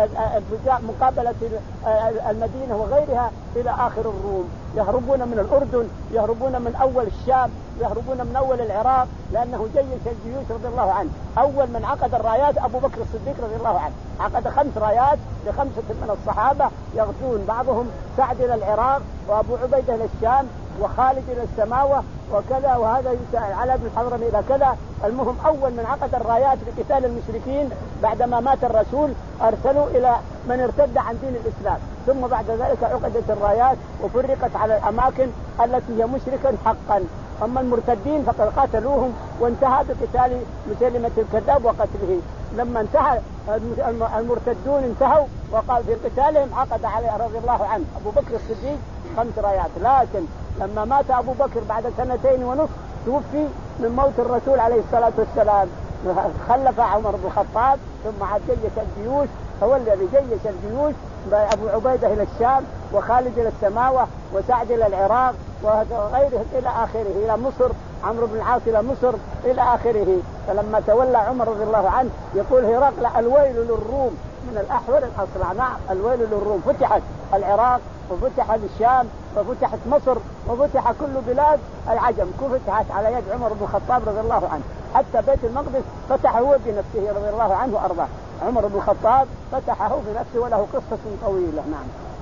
مقابلة المدينة وغيرها إلى آخر الروم، يهربون من الأردن، يهربون من أول الشام، يهربون من أول العراق، لأنه جيش الجيوش رضي الله عنه. أول من عقد الرايات أبو بكر الصديق رضي الله عنه، عقد خمس رايات لخمسة من الصحابة يغزون، بعضهم سعد إلى العراق وأبو عبيدة إلى الشام وخالد إلى السماوة وكذا، وهذا على بن الحضرمي إلى كذا. المهم أول من عقد الرايات لقتال المشركين بعدما مات الرسول أرسلوا إلى من ارتد عن دين الإسلام، ثم بعد ذلك عقدت الرايات وفرقت على الأماكن التي هي مشركا حقا. أما المرتدين فقد قاتلوهم وانتهى بقتال مسيلمة الكذاب وقتله. لما انتهى المرتدون انتهوا وقال في قتالهم عقد عليه رضي الله عنه أبو بكر الصديق خمس رايات. لكن لما مات أبو بكر بعد سنتين ونصف توفي من موت الرسول عليه الصلاة والسلام، خلف عمر بن الخطاب ثم عاد جيش الجيوش، هو الذي جيش الجيوش أبو عبيدة إلى الشام وخالد إلى السماوة وسعد إلى العراق وغيره إلى آخره، إلى مصر، عمرو بن العاص إلى مصر إلى آخره. فلما تولى عمر رضي الله عنه يقول هرقل الويل للروم من الأحور الأصلع. نعم الويل للروم، فتحت العراق وفتح الشام وفتحت مصر وفتح كل بلاد العجم، فتحت على يد عمر بن الخطاب رضي الله عنه، حتى بيت المقدس فتحه هو بنفسه رضي الله عنه وأرضاه. عمر بن الخطاب فتحه بنفسه وله قصة طويلة. نعم.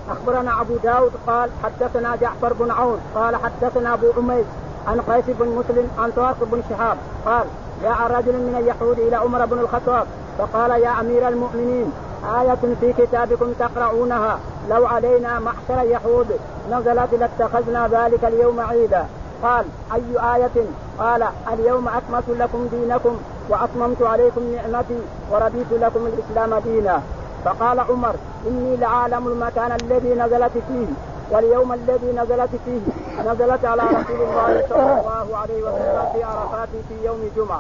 أخبرنا أبو داود قال حدثنا جعفر بن عون قال حدثنا أبو عميس عن قيس بن مسلم عن طارق بن شهاب قال جاء رجل من اليهود إلى عمر بن الخطاب فقال يا أمير المؤمنين آية في كتابكم تقرؤونها لو علينا معشر اليهود نزلت لاتخذنا ذلك اليوم عيدا. قال أي آية؟ قال اليوم أكملت لكم دينكم وأتممت عليكم نعمتي ورضيت لكم الإسلام دينا. فقال عمر إني لعالم المكان الذي نزلت فيه واليوم الذي نزلت فيه نزلت على رسول الله صلى الله عليه وسلم في عرفات في يوم جمعة.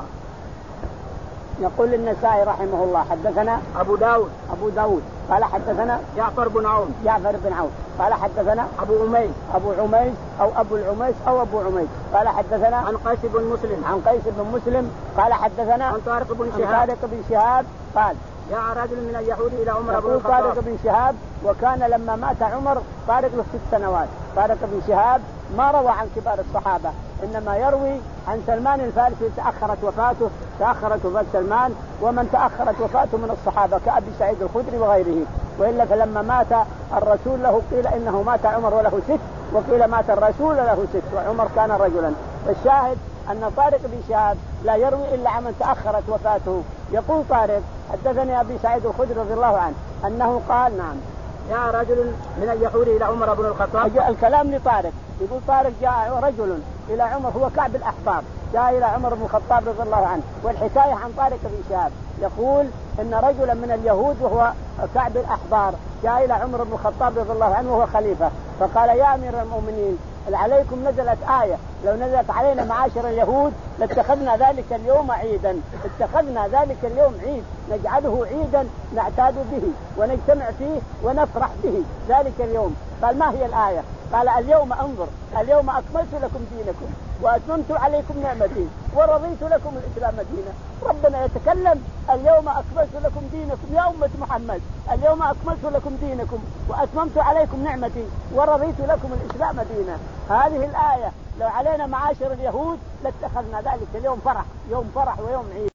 يقول النسائي رحمه الله حدثنا أبو داود أبو داود قال حدثنا جعفر بن عون جعفر بن عون قال حدثنا أبو عميس أبو عميس أو أبو العميس أو أبو عميس قال حدثنا عن قيس بن مسلم عن قيس بن مسلم قال حدثنا عن طارق بن عن شهاب طارق بن شهاب قال جاء رجل من اليهود إلى عمر بن يقول الخطاب. طارق بن شهاب وكان لما مات عمر طارق له ست سنوات. طارق بن شهاب ما روى عن كبار الصحابة إنما يروي عن سلمان الفارسي تأخرت وفاته تأخرت وفاة سلمان ومن تأخرت وفاته من الصحابة كأبي سعيد الخدري وغيره. وإلا فلما مات الرسول له قيل إنه مات عمر وله ست وقيل مات الرسول له ست وعمر كان رجلا. الشاهد أن طارق بن شهاب لا يروي إلا عمن تأخرت وفاته. يقول طارق حدثني أبي سعيد الخدري رضي الله عنه أنه قال نعم جاء رجل من اليهود إلى عمر بن الخطاب. الكلام لطارق يقول طارق جاء رجل إلى عمر هو كعب الأحبار جاء إلى عمر بن الخطاب رضي الله عنه. والحكاية عن طارق بن شهاب يقول إن رجلا من اليهود وهو كعب الأحبار جاء إلى عمر بن الخطاب رضي الله عنه وهو خليفة فقال يا أمير المؤمنين عليكم نزلت آية لو نزلت علينا معاشر اليهود لاتخذنا ذلك اليوم عيدا اتخذنا ذلك اليوم عيد نجعله عيدا نعتاد به ونجتمع فيه ونفرح به ذلك اليوم. قال ما هي الآية؟ قال اليوم انظر اليوم أكملت لكم دينكم وأتممت عليكم نعمتي ورضيت لكم الإسلام دينا. ربنا يتكلم اليوم أكملت لكم دينكم يا أمة محمد اليوم أكملت لكم دينكم وأتممت عليكم نعمتي ورضيت لكم الإسلام دينا. هذه الآية لو علينا معاشر اليهود لاتخذنا ذلك اليوم فرح يوم فرح ويوم عيد.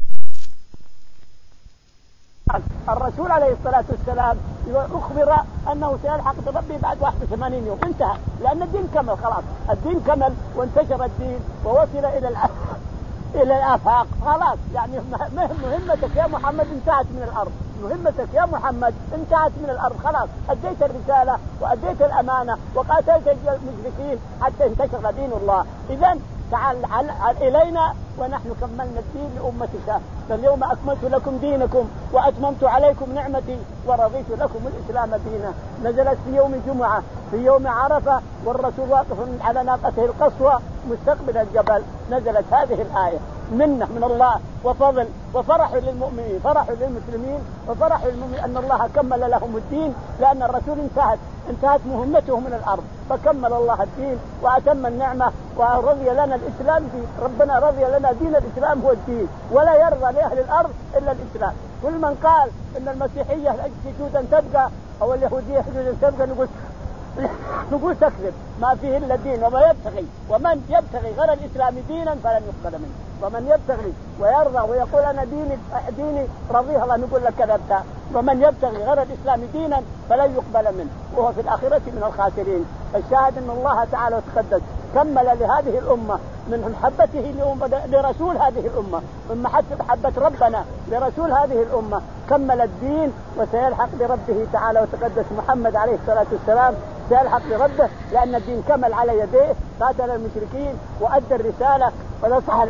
الرسول عليه الصلاة والسلام أخبر أنه سيلحق بربه بعد واحد وثمانين يوم انتهى لأن الدين كمل خلاص الدين كمل وانتشر الدين ووصل إلى الأ... إلى الآفاق خلاص. يعني مهمتك يا محمد انتهت من الأرض مهمتك يا محمد انتهت من الأرض خلاص أديت الرسالة وأديت الأمانة وقاتلت المشركين حتى انتشر دين الله. إذن تعال إلينا ونحن كملنا الدين لأمتك فاليوم أكملت لكم دينكم وأتممت عليكم نعمتي ورضيت لكم الإسلام دينا. نزلت في يوم الجمعة في يوم عرفة والرسول واقف على ناقته القصوى مستقبل الجبل. نزلت هذه الآية منه من الله وفضل وفرح للمؤمنين فرح للمسلمين وفرح للمؤمنين أن الله كمل لهم الدين لأن الرسول انتهت انتهت مهمته من الأرض فكمل الله الدين وأتم النعمة ورضي لنا الإسلام دين. ربنا رضي لنا دين الإسلام هو الدين ولا يرضى لأهل الأرض إلا الإسلام. كل من قال إن المسيحية سجودا تبقى أو اليهودية سجودا تبقى نقول نقول تكذب ما فيه إلا الدين وما يبتغي ومن يبتغي غير الإسلام دينا فلن يقبل منه ومن يبتغي ويرضى ويقول أنا ديني ديني رضيها الله نقول لك كذبت ومن يبتغي غير الإسلام دينا فلن يقبل منه وهو في الآخرة من الخاسرين. الشاهد أن الله تعالى وتقدس كمل لهذه الأمة من محبته لرسول هذه الأمة من محبة ربنا لرسول هذه الأمة كمل الدين وسيلحق بربه تعالى وتقدس. محمد عليه الصلاة والسلام سيلحق بربه لأن الدين كمل على يديه قاتل المشركين وأدى الرسالة ونصح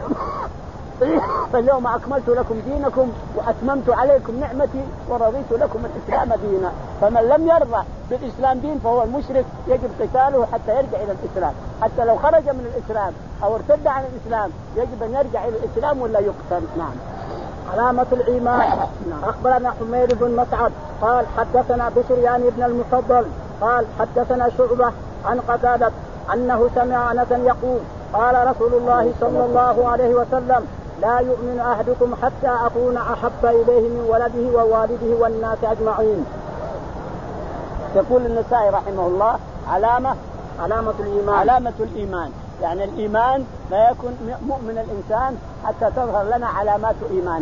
فاليوم أكملت لكم دينكم وأتممت عليكم نعمتي ورضيت لكم الإسلام دينا. فمن لم يرضى بالإسلام دين فهو المشرك يجب قتاله حتى يرجع إلى الإسلام حتى لو خرج من الإسلام أو ارتد عن الإسلام يجب أن يرجع إلى الإسلام ولا يقتل. نعم. علامة الإيمان. أخبرنا حميد بن مسعد قال حدثنا بشر يعني بن المفضل قال حدثنا شعبة عن قتادة أنه سمع أنسا يقول قال رسول الله صلى الله عليه وسلم لا يؤمن أحدكم حتى أكون أحب إليه من ولده ووالده والناس أجمعين. يقول النسائي رحمه الله علامة علامة الإيمان علامة الإيمان يعني الإيمان لا يكون مؤمن الإنسان حتى تظهر لنا علامات إيمانه.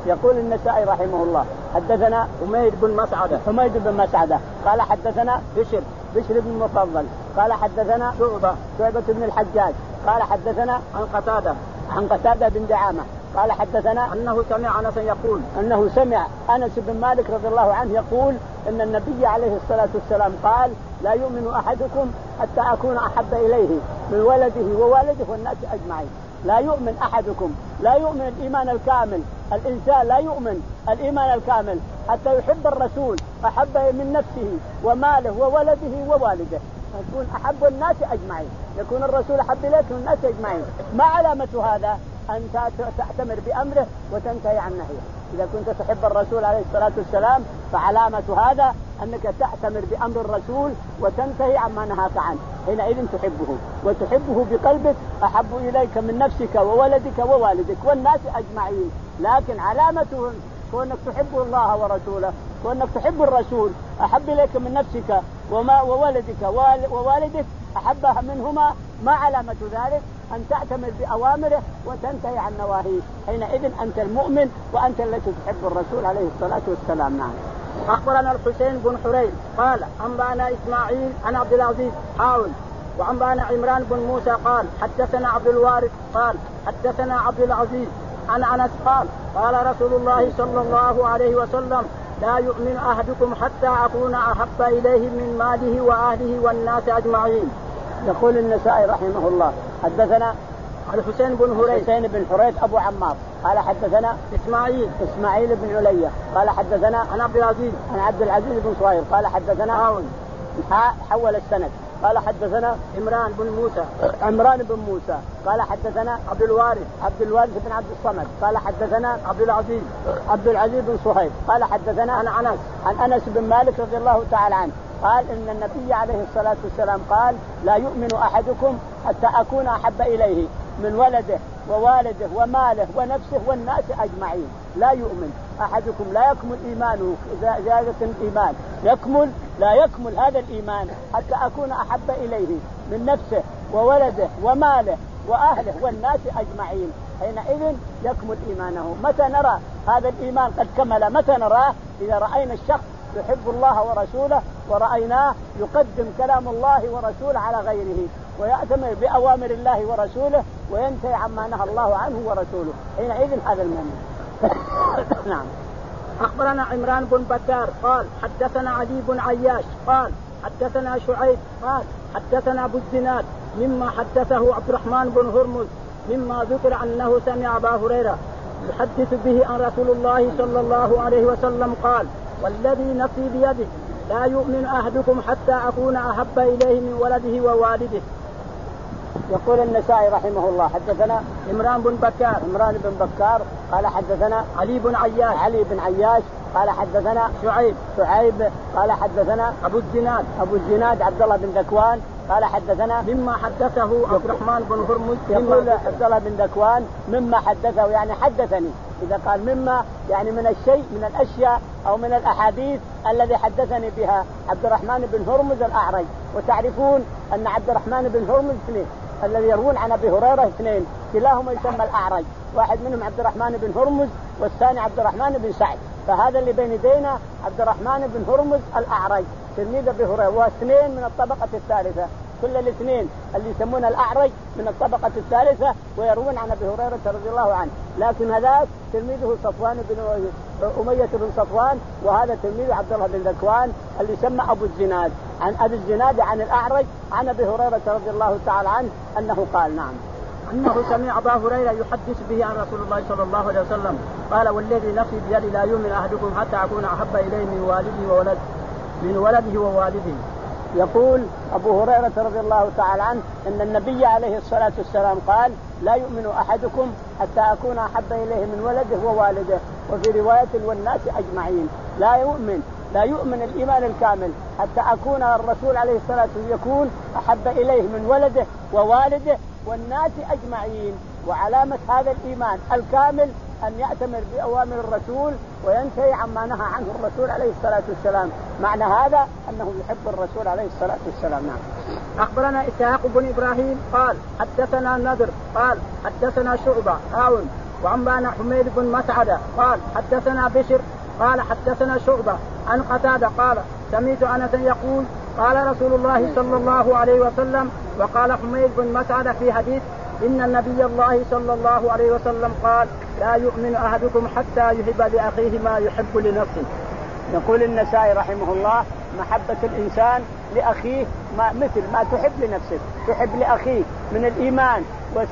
يقول النسائي رحمه الله حدثنا حميد بن مسعدة حميد بن مسعدة قال حدثنا بشر بشر بن مفضل قال حدثنا شعبة شعبة بن الحجاج قال حدثنا عن قتادة عن قتادة بن دعامة قال حدثنا أنه سمع أنس يقول أنه سمع أنس بن مالك رضي الله عنه يقول إن النبي عليه الصلاة والسلام قال لا يؤمن أحدكم حتى أكون أحب إليه من ولده ووالده والناس أجمعين. لا يؤمن أحدكم، لا يؤمن الإيمان الكامل، الإنسان لا يؤمن الإيمان الكامل حتى يحب الرسول أحب من نفسه وماله وولده ووالده، يكون أحب الناس أجمعين، يكون الرسول أحب إليك من الناس أجمعين. ما علامة هذا؟ أن تعتمر بأمره وتنتهي عن نهيه. إذا كنت تحب الرسول عليه الصلاة والسلام فعلامة هذا أنك تعتمر بأمر الرسول وتنتهي عما نهاك عنه، حينئذ تحبه وتحبه بقلبك أحب إليك من نفسك وولدك ووالدك والناس أجمعين. لكن علامته كونك تحب الله ورسوله، كونك تحب الرسول أحب إليك من نفسك وما وولدك ووالدك أحبها منهما. ما علامة ذلك؟ أن تعتمر بأوامره وتنتهي عن نواهيه، حينئذ أنت المؤمن وأنت التي تحب الرسول عليه الصلاة والسلام. نعم. أخبرنا الحسين بن حريث قال أنبأنا إسماعيل عن عبد العزيز حاول وأنبأنا عمران بن موسى قال حدثنا عبد الوارث قال حدثنا عبد العزيز عن أنس قال قال رسول الله صلى الله عليه وسلم لا يؤمن أحدكم حتى أكون أحب إليه من ماله وأهله والناس أجمعين. يقول النسائي رحمه الله حدثنا الحسين بن حريث الحسين بن حريث أبو عمار قال حدثنا إسماعيل إسماعيل بن علية قال حدثنا عن عبد العزيز عن عبد العزيز بن صهيب قال حدثنا حاول حول السند قال حدثنا عمران بن موسى عمران بن موسى قال حدثنا عبد الوارث عبد الوارث بن عبد الصمد قال حدثنا عبد العزيز عبد العزيز بن صهيب قال حدثنا عن أنس عن أنس بن مالك رضي الله تعالى عنه قال إن النبي عليه الصلاة والسلام قال لا يؤمن أحدكم حتى أكون أحب إليه من ولده ووالده وماله ونفسه والناس أجمعين. لا يؤمن أحدكم، لا يكمل إيمانه زيادة الإيمان، يكمل لا يكمل هذا الإيمان حتى أكون أحب إليه من نفسه وولده وماله وأهله والناس أجمعين، حينئذ يكمل إيمانه. متى نرى هذا الإيمان قد كمل؟ متى نراه؟ إذا رأينا الشخص يحب الله ورسوله ورأيناه يقدم كلام الله ورسوله على غيره ويأتمر بأوامر الله ورسوله وينتهي عما نهى الله عنه ورسوله، حينئذ هذا المؤمن. نعم. أخبرنا عمران بن بكار قال حدثنا علي بن عياش قال حدثنا شعيب قال حدثنا أبو الزناد مما حدثه عبد الرحمن بن هرمز مما ذكر أنه سمع أبا هريرة يحدث به عن رسول الله صلى الله عليه وسلم قال والذي نفسي بيده لا يؤمن أحدكم حتى أكون أحب إليه من ولده ووالده. يقول النسائي رحمه الله حدثنا عمران بن بكار عمران بن بكار قال حدثنا علي بن عياش علي بن عياش قال حدثنا شعيب شعيب قال حدثنا أبو الزناد أبو الزناد عبد الله بن ذكوان قال حدثنا مما حدثه عبد الرحمن بن هرمز. يقول عبد الله بن ذكوان مما حدثه يعني حدثني، إذا قال مما يعني من الشيء من الأشياء أو من الأحاديث الذي حدثني بها عبد الرحمن بن هرمز الأعرج. وتعرفون أن عبد الرحمن بن هرمز اثنين، الذي يروون عن أبي هريرة اثنين كلاهما يسمى الأعرج، واحد منهم عبد الرحمن بن هرمز والثاني عبد الرحمن بن سعد، فهذا اللي بين يدينا عبد الرحمن بن هرمز الأعرج تلميذ أبي هريرة، واثنين من الطبقة الثالثة، كل الاثنين اللي يسمون الأعرج من الطبقة الثالثة ويروون عن أبي هريرة رضي الله عنه. لكن هذا تلميذه صفوان بن أمية بن صفوان، وهذا تلميذ عبد الله بن ذكوان اللي يسمى أبو الزناد عن أبي الزناد عن الأعرج عن أبي هريرة رضي الله تعالى عنه أنه قال نعم أنه سمع أبا هريرة يحدث به عن رسول الله صلى الله عليه وسلم قال والذي نفسي بيدي لا يؤمن أحدكم حتى أكون أحب إليه من والده وولد من ولده ووالده. يقول أبو هريرة رضي الله تعالى عنه أن النبي عليه الصلاة والسلام قال لا يؤمن أحدكم حتى أكون أحب إليه من ولده ووالده، وفي رواية والناس أجمعين. لا يؤمن لا يؤمن الإيمان الكامل حتى أكون الرسول عليه الصلاة والسلام يكون أحب إليه من ولده ووالده والناس أجمعين. وعلامة هذا الإيمان الكامل أن يأتمر بأوامر الرسول وينتهي عما نهى عنه الرسول عليه الصلاة والسلام. معنى هذا أنه يحب الرسول عليه الصلاة والسلام. نعم. أخبرنا إسحاق بن إبراهيم قال حدثنا النذر قال حدثنا شعبة هاون وأنبأنا حميد بن مسعدة قال حدثنا بشر قال حدثنا شعبة عن قتادة قال سمعت أنس يقول قال رسول الله صلى الله عليه وسلم. وقال حميد بن مسعدة في حديث إن النبي الله صلى الله عليه وسلم قال لا يؤمن أحدكم حتى يحب لأخيه ما يحب لنفسه. يقول النسائي رحمه الله محبة الإنسان لأخيه ما مثل ما تحب لنفسك، تحب لأخيك من الإيمان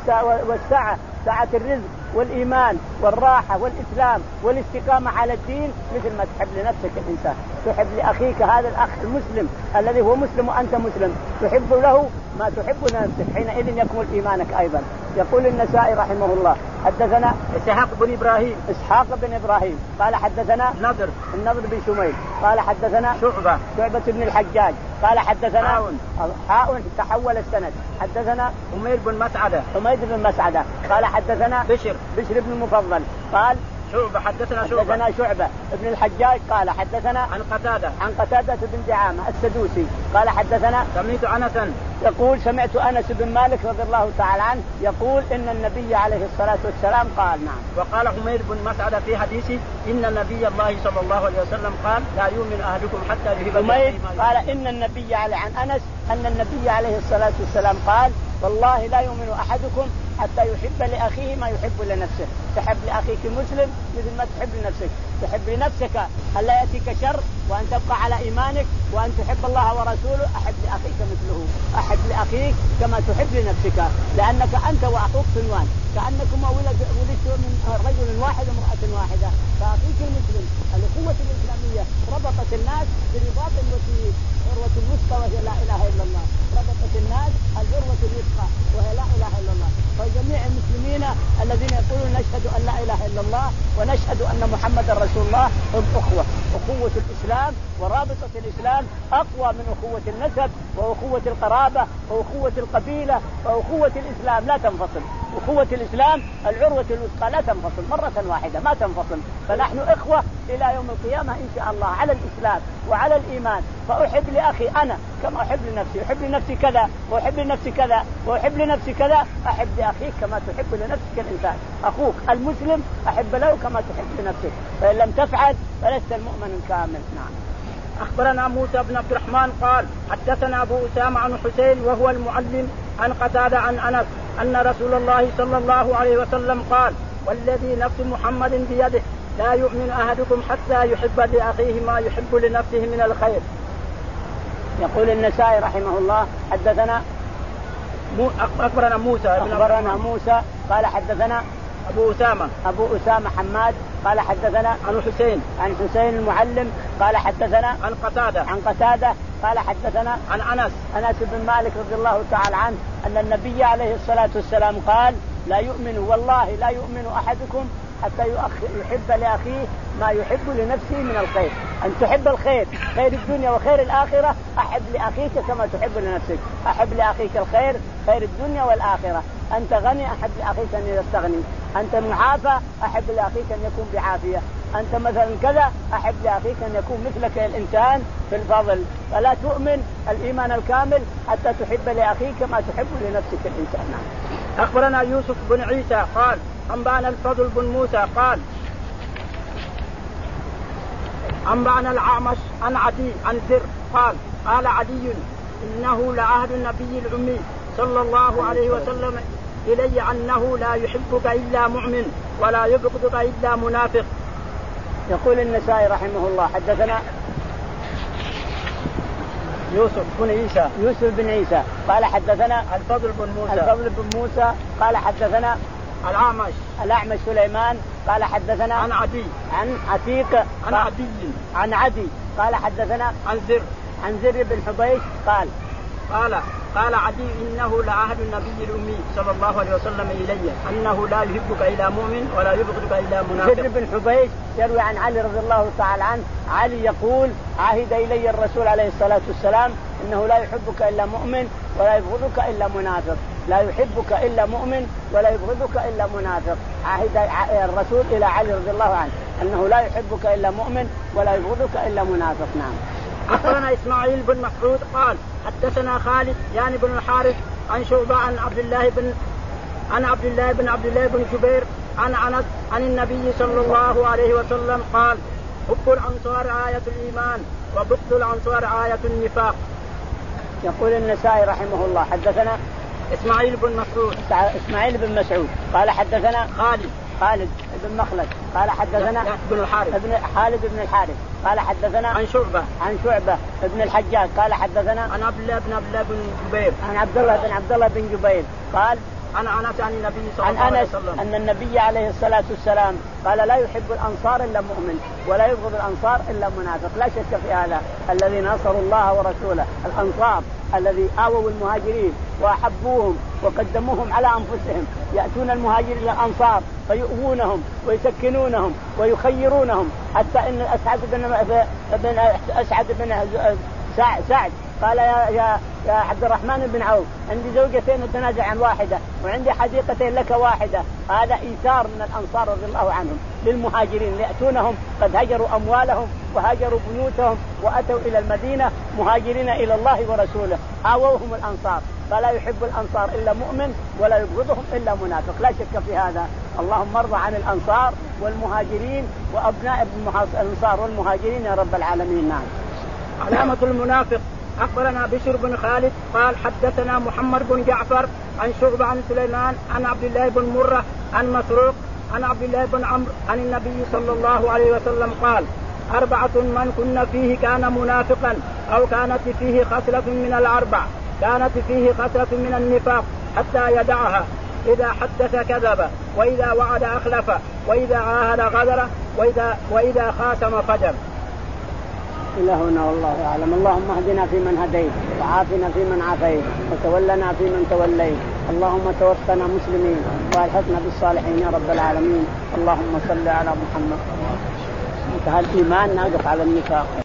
والسعة، سعة الرزق والإيمان والراحة والإسلام والاستقامة على الدين، مثل ما تحب لنفسك الإنسان. تحب لأخيك هذا الأخ المسلم الذي هو مسلم وأنت مسلم، تحب له ما تحب لنفسك، حينئذ يكمل إيمانك أيضا. يقول النسائي رحمه الله حدثنا إسحاق بن إبراهيم إسحاق بن إبراهيم قال حدثنا نضر النضر بن شميل قال حدثنا شعبة شعبة بن الحجاج قال حدثنا حاء حاء تحول السند حدثنا حميد بن مسعدة حميد بن مسعدة قال حدثنا بشر بشر بن المفضل قال شعبة حدثنا شعبة حدثنا شعبة ابن الحجاج قال حدثنا عن قتادة عن قتادة بن دعامة السدوسي قال حدثنا سمعت أنسا يقول سمعت أنس بن مالك رضي الله تعالى عنه يقول إن النبي عليه الصلاة والسلام قال. نعم. وقال حميد بن مسعدة في حديثه إن النبي الله صلى الله عليه وسلم قال لا يؤمن أحدكم حتى يحب حميد قال إن النبي عليه عن أنس أن النبي عليه الصلاة والسلام قال والله لا يؤمن أحدكم حتى يحب لأخيه ما يحب لنفسه. تحب لأخيك مسلم مثل ما تحب لنفسك، تحب لنفسك ألا يأتيك شر وأن تبقى على إيمانك وأن تحب الله ورسوله. أحب لأخيك مثله، أحب لأخيك كما تحب لنفسك، لأنك أنت وأخوك صنوان كأنكما ولدتم من رجل واحد وامرأة واحدة. فأخيك المسلم الأخوة الإسلامية ربطت الناس برباط الوثيق، عروة الوثقى وهي لا إله إلا الله، ربطت الناس العروة الوثقى وهي لا إله إلا الله. فجميع المسلمين الذين يقولون نشهد أن لا إله إلا الله ونشهد أن محمد رسول الله هم أخوة. أخوة الإسلام ورابطة الإسلام أقوى من أخوة النسب وأخوة القرابة وأخوة القبيلة وأخوة الإسلام لا تنفصل. أخوة الإسلام العروة الوثقى لا تنفصل مرة واحدة ما تنفصل. فنحن إخوة إلى يوم القيامة إن شاء الله على الإسلام وعلى الإيمان. فأحب لأخي أنا كما أحب لنفسي، أحب لنفسي كذا وأحب لنفسي كذا وأحب لنفسي كذا. أحب لأخيك كما تحب لنفسك الإنسان. أخوك المسلم أحب له كما تحب لنفسك، فإن لم تفعل فلست المؤمن الكامل. نعم. أخبرنا موسى بن عبد الرحمن قال حدثنا أبو أسامة عن حسين وهو المعلم عن قتادة عن أنس أن رسول الله صلى الله عليه وسلم قال والذي نفس محمد بيده لا يؤمن أحدكم حتى يحب لأخيه ما يحب لنفسه من الخير. يقول النسائي رحمه الله حدثنا أخبرنا موسى أخبرنا موسى قال حدثنا أبو أسامة أبو أسامة حماد قال حدثنا عن حسين عن حسين المعلم قال حدثنا عن قتادة عن قتادة قال حدثنا عن أنس أنس بن مالك رضي الله تعالى عنه أن النبي عليه الصلاة والسلام قال لا يؤمن والله لا يؤمن أحدكم حتى يحب لأخيه ما يحب لنفسه من الخير. أن تحب الخير خير الدنيا وخير الآخرة. أحب لأخيك كما تحب لنفسك. أحب لأخيك الخير خير الدنيا والآخرة. أنت غني أحب لأخيك أن يستغني. أنت معافى أحب لأخيك أن يكون بعافية. أنت مثلا كذا أحب لأخيك أن يكون مثلك الإنسان في الفضل. فلا تؤمن الإيمان الكامل حتى تحب لأخيك كما تحب لنفسك الإنسان. أخبرنا يوسف بن عيسى قال أنبأنا الفضل بن موسى قال أنبأنا الأعمش عن عدي عن زر قال قال عدي إنه لعهد النبي الأمي صلى الله عليه وسلم إلي أنه لا يحبك إلا مؤمن ولا يبغضك إلا منافق. يقول النسائي رحمه الله حدثنا يوسف بن عيسى يوسف بن عيسى قال حدثنا الفضل بن موسى الفضل بن موسى قال حدثنا الأعمش الأعمش سليمان قال حدثنا عن عدي عن عتيق عن عدي عن عدي قال حدثنا عن زر عن زر بن حبيش قال قال قال عدي إنه لعهد النبي الأمي صلى الله عليه وسلم إلي أنه لا يحبك إلا مؤمن ولا يبغضك إلا منافق. زر بن حبيش يروي عن علي رضي الله تعالى عنه علي يقول عهد إلي الرسول عليه الصلاة والسلام إنه لا يحبك إلا مؤمن ولا يبغضك إلا منافق. لا يحبك إلا مؤمن ولا يبغضك إلا منافق. عهد الرسول إلى علي رضي الله عنه أنه لا يحبك إلا مؤمن ولا يبغضك إلا منافق. نعم. أخبرنا إسماعيل بن مسعود قال حدثنا خالد يعني بن الحارث عن شعبة عن عبد الله بن عن عبد الله بن عبد الله بن جبير عن انس عن النبي صلى الله عليه وسلم قال: حب الانصار آية الإيمان وبغض الانصار آية النفاق. يقول النسائي رحمه الله: حدثنا إسماعيل بن مسعود إسماعيل بن مسعود قال حدثنا خالد خالد بن مخلد قال حدثنا بن الحارث ابن خالد بن الحارث قال حدثنا عن شعبة عن شعبة ابن الحجاج قال حدثنا عن عبد الله بن عبد الله بن جبير عن عبد الله بن عبد الله بن جبير قال عن انس عن النبي صلى عن الله عليه أنس وسلم أن النبي عليه الصلاة والسلام قال: لا يحب الأنصار إلا مؤمن ولا يبغض الأنصار إلا منافق. لا شك في هذا. الذي نصروا الله ورسوله الأنصار الذي آووا المهاجرين وأحبوهم وقدموهم على أنفسهم، يأتون المهاجرين إلى الأنصار فيؤوونهم ويسكنونهم ويخيرونهم، حتى إن أسعد بن بن أسعد بن سعد قال: يا يا يا عبد الرحمن بن عوف، عندي زوجتين نتنازع عن واحدة وعندي حديقتين لك واحدة. هذا إيثار من الأنصار رضي الله عنهم للمهاجرين، يأتونهم قد هجروا أموالهم وهجروا بيوتهم وأتوا إلى المدينة مهاجرين إلى الله ورسوله، آووهم الأنصار. فلا يحب الأنصار إلا مؤمن ولا يبغضهم إلا منافق. لا شك في هذا. اللهم ارضى عن الأنصار والمهاجرين وأبناء الأنصار والمهاجرين يا رب العالمين. نعم. علامة المنافق. أخبرنا بشر بن خالد قال: حدثنا محمد بن جعفر عن شعبة عن سليمان عن عبد الله بن مرة عن مسروق عن عبد الله بن عمرو عن النبي صلى الله عليه وسلم قال: أربعة من كن فيه كان منافقا أو كانت فيه خصلة من الأربع. كانت فيه خصلة من النفاق حتى يدعها: إذا حدث كذب، وإذا وعد أخلف، وإذا عاهد غدر، وإذا, وإذا خاصم فجر. إلى هنا والله أعلم. اللهم اهدنا فيمن هديت وعافنا فيمن عافيت وتولنا فيمن توليت. اللهم توفنا مسلمين والحقنا بالصالحين يا رب العالمين. اللهم صل على محمد. انتهى الإيمان، نقف على النفاق.